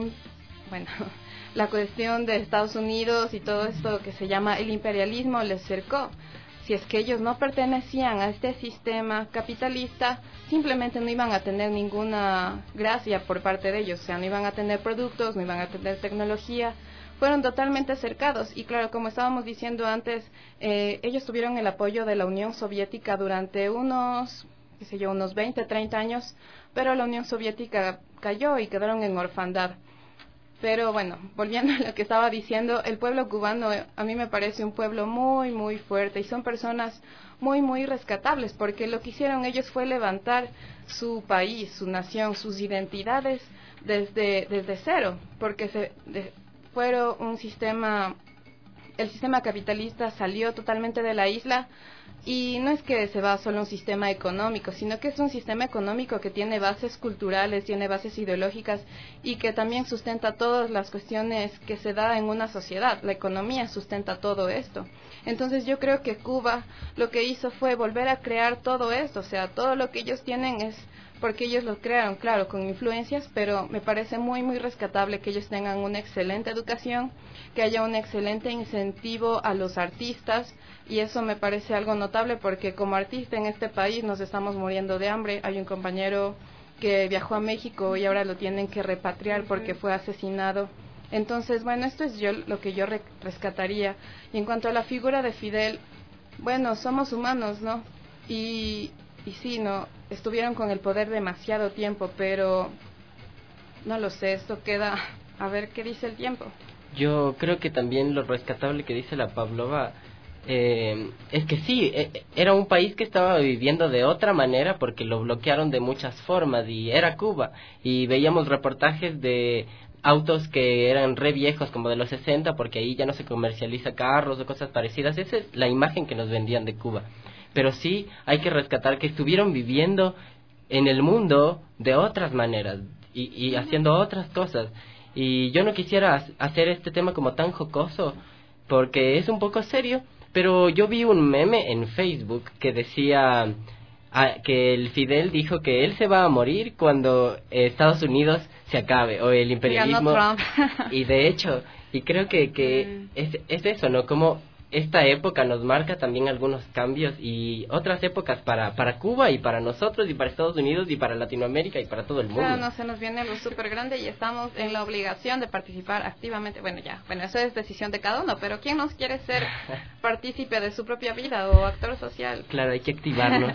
la cuestión de Estados Unidos y todo esto que se llama el imperialismo les cercó. Si es que ellos no pertenecían a este sistema capitalista, simplemente no iban a tener ninguna gracia por parte de ellos, o sea, no iban a tener productos, no iban a tener tecnología. Fueron totalmente cercados y claro, como estábamos diciendo antes, ellos tuvieron el apoyo de la Unión Soviética durante unos 20, 30 años, pero la Unión Soviética cayó y quedaron en orfandad. Pero bueno, volviendo a lo que estaba diciendo, el pueblo cubano a mí me parece un pueblo muy fuerte y son personas muy rescatables, porque lo que hicieron ellos fue levantar su país, su nación, sus identidades desde cero, porque fueron el sistema capitalista salió totalmente de la isla. Y no es que se va solo a un sistema económico, sino que es un sistema económico que tiene bases culturales, tiene bases ideológicas y que también sustenta todas las cuestiones que se da en una sociedad. La economía sustenta todo esto. Entonces yo creo que Cuba lo que hizo fue volver a crear todo esto, o sea, todo lo que ellos tienen es porque ellos lo crearon, claro, con influencias, pero me parece muy rescatable que ellos tengan una excelente educación, que haya un excelente incentivo a los artistas, y eso me parece algo notable porque como artista en este país nos estamos muriendo de hambre. Hay un compañero que viajó a México y ahora lo tienen que repatriar porque fue asesinado. Entonces, bueno, esto es lo que yo rescataría. Y en cuanto a la figura de Fidel, bueno, somos humanos, ¿no? Y sí, no, estuvieron con el poder demasiado tiempo, pero no lo sé, esto queda a ver qué dice el tiempo. Yo creo que también lo rescatable que dice la Pavlova es que sí, era un país que estaba viviendo de otra manera porque lo bloquearon de muchas formas y era Cuba, y veíamos reportajes de autos que eran re viejos como de los 60 porque ahí ya no se comercializa carros o cosas parecidas. Esa es la imagen que nos vendían de Cuba. Pero sí hay que rescatar que estuvieron viviendo en el mundo de otras maneras y haciendo otras cosas. Y yo no quisiera hacer este tema como tan jocoso porque es un poco serio, pero yo vi un meme en Facebook que decía: que el Fidel dijo que él se va a morir cuando Estados Unidos se acabe, o el imperialismo. Y de hecho, y creo que es eso, ¿no? Como esta época nos marca también algunos cambios y otras épocas para Cuba y para nosotros y para Estados Unidos y para Latinoamérica y para todo el mundo. Claro, no, se nos viene algo súper grande y estamos en la obligación de participar activamente. Bueno, eso es decisión de cada uno, pero ¿quién nos quiere ser partícipe de su propia vida o actor social? Claro, hay que activarnos.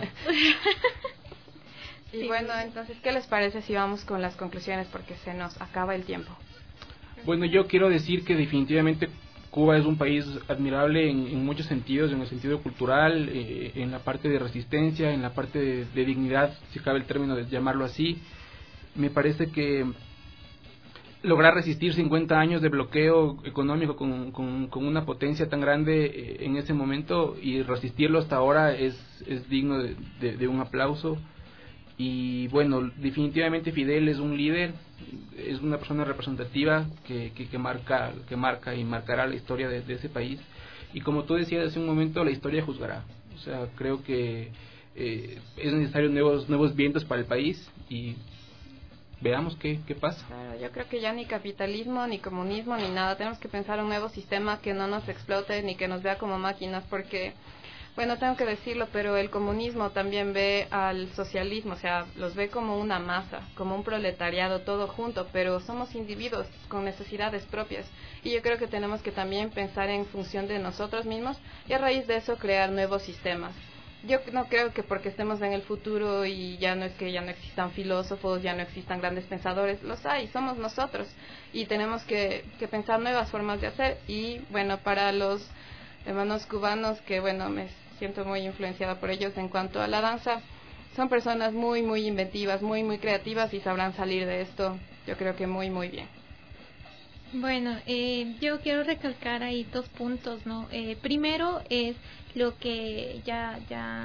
Y bueno, entonces, ¿qué les parece si vamos con las conclusiones? Porque se nos acaba el tiempo. Bueno, yo quiero decir que definitivamente Cuba es un país admirable en muchos sentidos, en el sentido cultural, en la parte de resistencia, en la parte de dignidad, si cabe el término de llamarlo así. Me parece que lograr resistir 50 años de bloqueo económico con una potencia tan grande en ese momento y resistirlo hasta ahora es digno de un aplauso. Y bueno, definitivamente Fidel es un líder, es una persona representativa que marca y marcará la historia de ese país. Y como tú decías hace un momento, la historia juzgará. O sea, creo que es necesario nuevos vientos para el país y veamos qué pasa. Claro, yo creo que ya ni capitalismo, ni comunismo, ni nada. Tenemos que pensar un nuevo sistema que no nos explote ni que nos vea como máquinas, porque... Bueno, tengo que decirlo, pero el comunismo también ve al socialismo, o sea, los ve como una masa, como un proletariado todo junto, pero somos individuos con necesidades propias. Y yo creo que tenemos que también pensar en función de nosotros mismos y a raíz de eso crear nuevos sistemas. Yo no creo que porque estemos en el futuro y ya no existan filósofos, ya no existan grandes pensadores, los hay, somos nosotros y tenemos que pensar nuevas formas de hacer. Y bueno, para los hermanos cubanos, que bueno, me siento muy influenciada por ellos en cuanto a la danza, son personas muy muy inventivas, muy muy creativas y sabrán salir de esto, yo creo que muy muy bien. Bueno, yo quiero recalcar ahí 2 puntos, ¿no? Primero es lo que ya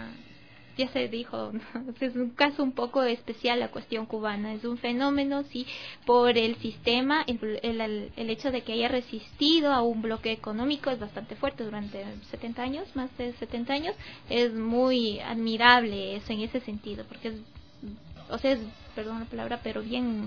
se dijo, ¿no? Es un caso un poco especial la cuestión cubana, es un fenómeno, sí, por el sistema, el hecho de que haya resistido a un bloqueo económico es bastante fuerte durante 70 años, más de 70 años, es muy admirable eso en ese sentido, porque es, perdón la palabra, pero bien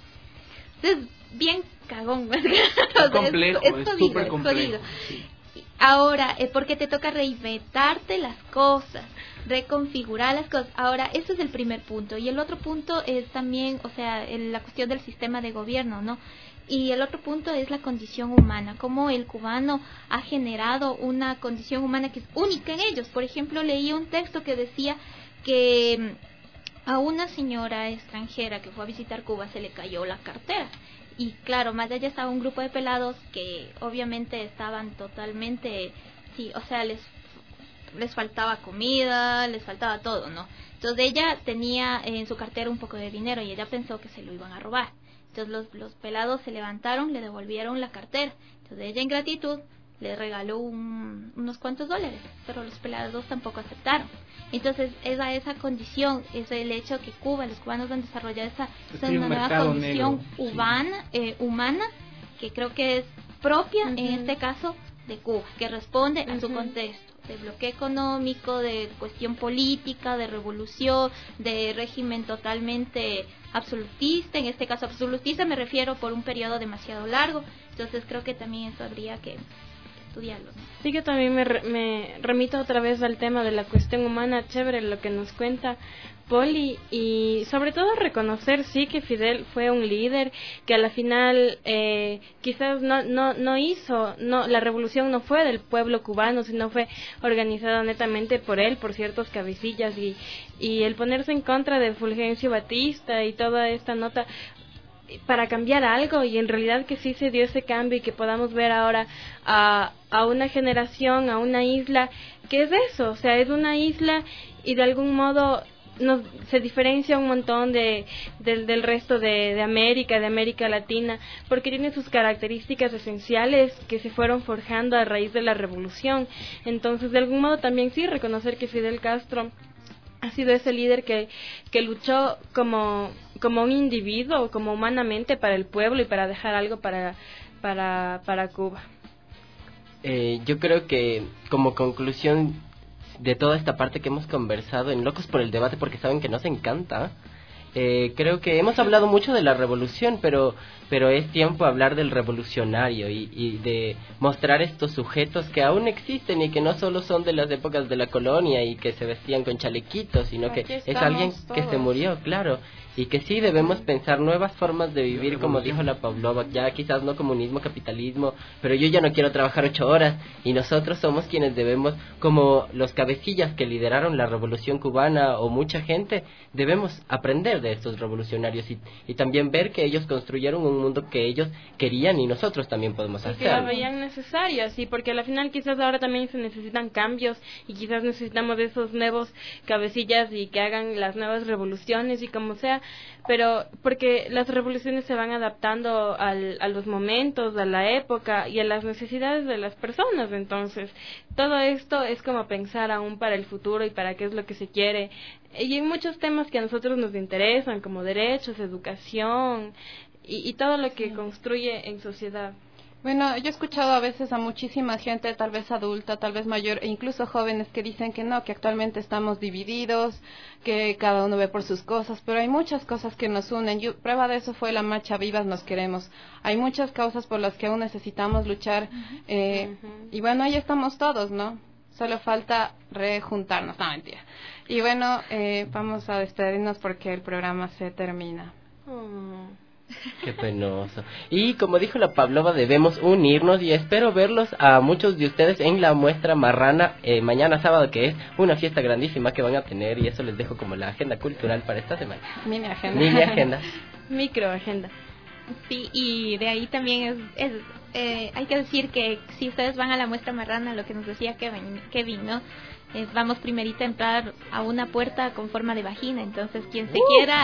cagón, es complejo, es súper complejo. Sí. Ahora, porque te toca reinventarte las cosas, reconfigurar las cosas. Ahora, eso es el primer punto. Y el otro punto es también, o sea, la cuestión del sistema de gobierno, ¿no? Y el otro punto es la condición humana, cómo el cubano ha generado una condición humana que es única en ellos. Por ejemplo, leí un texto que decía que a una señora extranjera que fue a visitar Cuba se le cayó la cartera. Y claro, más allá estaba un grupo de pelados que obviamente estaban totalmente, sí, o sea, les faltaba comida, les faltaba todo, ¿no? Entonces ella tenía en su cartera un poco de dinero y ella pensó que se lo iban a robar. Entonces los pelados se levantaron, le devolvieron la cartera. Entonces ella en gratitud le regaló unos cuantos $, pero los pelados tampoco aceptaron. Entonces esa condición es el hecho que Cuba, los cubanos han desarrollado esa una nueva condición humana que creo que es propia en este caso de Cuba, que responde a su contexto de bloqueo económico, de cuestión política, de revolución, de régimen totalmente absolutista. En este caso absolutista me refiero por un periodo demasiado largo. Entonces creo que también eso habría que estudiarlo, ¿no? Sí, que también me remito otra vez al tema de la cuestión humana. Chévere lo que nos cuenta Poli, y sobre todo reconocer sí que Fidel fue un líder que a la final quizás no hizo, la revolución no fue del pueblo cubano, sino fue organizada netamente por él, por ciertos cabecillas, y el ponerse en contra de Fulgencio Batista y toda esta nota para cambiar algo, y en realidad que sí se dio ese cambio y que podamos ver ahora a una generación, a una isla que es eso, o sea, es una isla y de algún modo se diferencia un montón del resto de América Latina, porque tiene sus características esenciales que se fueron forjando a raíz de la revolución. Entonces, de algún modo también sí reconocer que Fidel Castro ha sido ese líder que luchó como un individuo, como humanamente para el pueblo y para dejar algo para Cuba. Yo creo que como conclusión de toda esta parte que hemos conversado en Locos por el Debate, porque saben que nos encanta. Creo que hemos hablado mucho de la revolución, pero es tiempo de hablar del revolucionario y de mostrar estos sujetos que aún existen y que no solo son de las épocas de la colonia y que se vestían con chalequitos, sino que es alguien que se murió, claro, y que sí debemos pensar nuevas formas de vivir, como dijo la Pavlova, ya quizás no comunismo, capitalismo, pero yo ya no quiero trabajar 8 horas y nosotros somos quienes debemos, como los cabecillas que lideraron la revolución cubana o mucha gente, debemos aprender de estos revolucionarios y también ver que ellos construyeron un mundo que ellos querían y nosotros también podemos hacer. Que la veían necesaria, sí, porque al final quizás ahora también se necesitan cambios y quizás necesitamos de esos nuevos cabecillas y que hagan las nuevas revoluciones y como sea, pero porque las revoluciones se van adaptando a los momentos, a la época y a las necesidades de las personas. Entonces todo esto es como pensar aún para el futuro y para qué es lo que se quiere, y hay muchos temas que a nosotros nos interesan, como derechos, educación y todo lo que construye en sociedad. Bueno, yo he escuchado a veces a muchísima gente, tal vez adulta, tal vez mayor, e incluso jóvenes que dicen que no, que actualmente estamos divididos, que cada uno ve por sus cosas, pero hay muchas cosas que nos unen. Prueba de eso fue la marcha Vivas Nos Queremos. Hay muchas causas por las que aún necesitamos luchar, y bueno, ahí estamos todos, ¿no? Solo falta rejuntarnos, no, mentira. Y bueno, vamos a despedirnos porque el programa se termina. Qué penoso. Y como dijo la Pavlova, debemos unirnos y espero verlos a muchos de ustedes en la muestra marrana mañana sábado, que es una fiesta grandísima que van a tener, y eso les dejo como la agenda cultural para esta semana. Mini agenda. Mini agenda. Micro agenda. Sí, y de ahí también hay que decir que si ustedes van a la muestra marrana, lo que nos decía Kevin, ¿no? Vamos primerito a entrar a una puerta con forma de vagina, entonces quien se quiera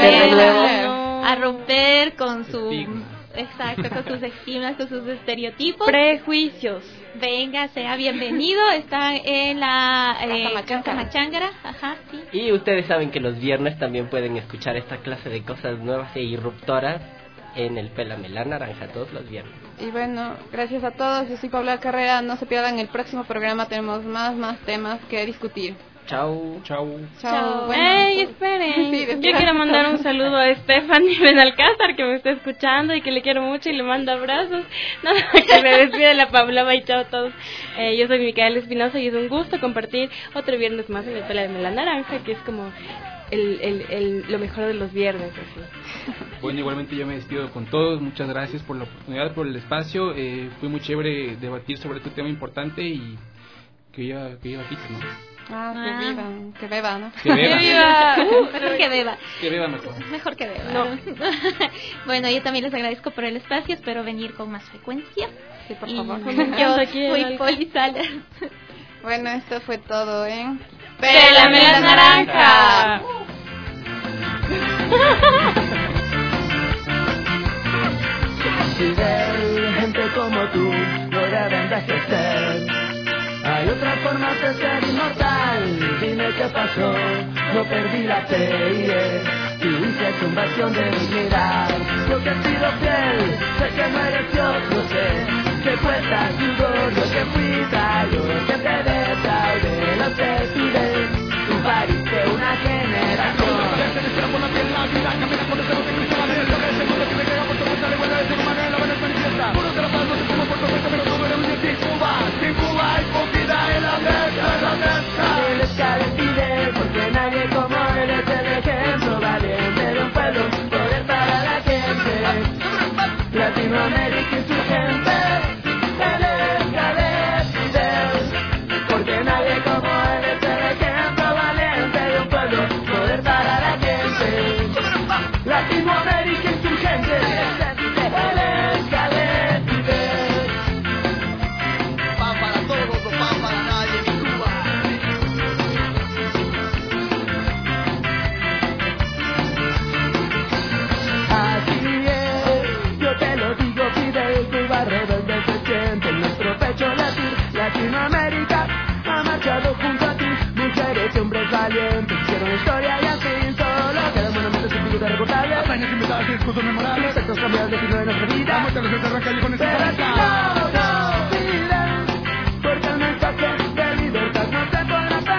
a romper con su con sus estigmas, con sus estereotipos, prejuicios, venga, sea bienvenido. Está en la Casa Machángara, sí. Y ustedes saben que los viernes también pueden escuchar esta clase de cosas nuevas e irruptoras en el Pélame la Naranja todos los viernes. Y bueno, gracias a todos. Yo soy Paula Carrera. No se pierdan el próximo programa. Tenemos más temas que discutir. Chau. Bueno, ¡Ey, esperen! Sí, yo quiero mandar un saludo a Stephanie Benalcázar, que me está escuchando y que le quiero mucho y le mando abrazos. Nada, que se despide la Pavlova y chao a todos. Yo soy Micaela Espinosa y es un gusto compartir otro viernes más en el Pélame la Naranja, que es como lo mejor de los viernes, así. Bueno, igualmente yo me despido con todos. Muchas gracias por la oportunidad, por el espacio. Fue muy chévere debatir sobre este tema importante y que viva Quito, ¿no? Que beba, ¿no? Que beba. Mejor que beba. Que beba mejor. Mejor que beba. No. Bueno, yo también les agradezco por el espacio. Espero venir con más frecuencia. Sí, por favor. Yo soy Poli Salas. Bueno, esto fue todo en ¡Pélame la Naranja! Fidel, gente como tú no debe envejecer. Hay otras formas de ser inmortal. Dime qué pasó, no perdí la fe. Y hice un bastión de dignidad. Yo que he sido fiel, sé que no eres Dios, no sé que cuesta sudor. Yo que fui yo que te defraudé, no te pide. Tú pariste una generación. Por la piel, la vida, camina por el cerro de Cristo, la derecha del segundo que me queda por tu cuenta, le vuelve a decir manera, la buena manifiesta. Puro de la paz, no te como por tormenta, pero todo era un día sin Cuba hay comida en la mesa, Tienes que decidir, porque nadie como él es el ejemplo valiente de un pueblo, poder para la gente. Latinoamérica y su gente, tienes que decidir, porque nadie como él es el ejemplo valiente de un pueblo, poder para la gente. Latinoamérica y su gente, tienes que decidir. Pan para todos, no pan para nadie, mi Cuba. Así es, yo te lo digo, Fidel, Cuba rebelde se siente en nuestro pecho latir. Latinoamérica ha marchado junto a ti, mujeres y hombres valientes hicieron historia y así solo quedan monumentos antiguos de recordables. Hazañas inventadas y escudos memorables, sectos cambiados de signo de nuestra vida. La muerte los enterra callejones sin salida. Porque el mensaje de libertad no se podrá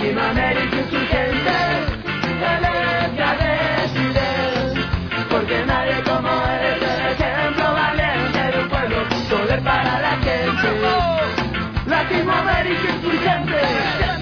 Latinoamérica insurgente, Valencia decide, porque nadie como él es el ejemplo valiente de un pueblo, poder para la gente. Latinoamérica insurgente.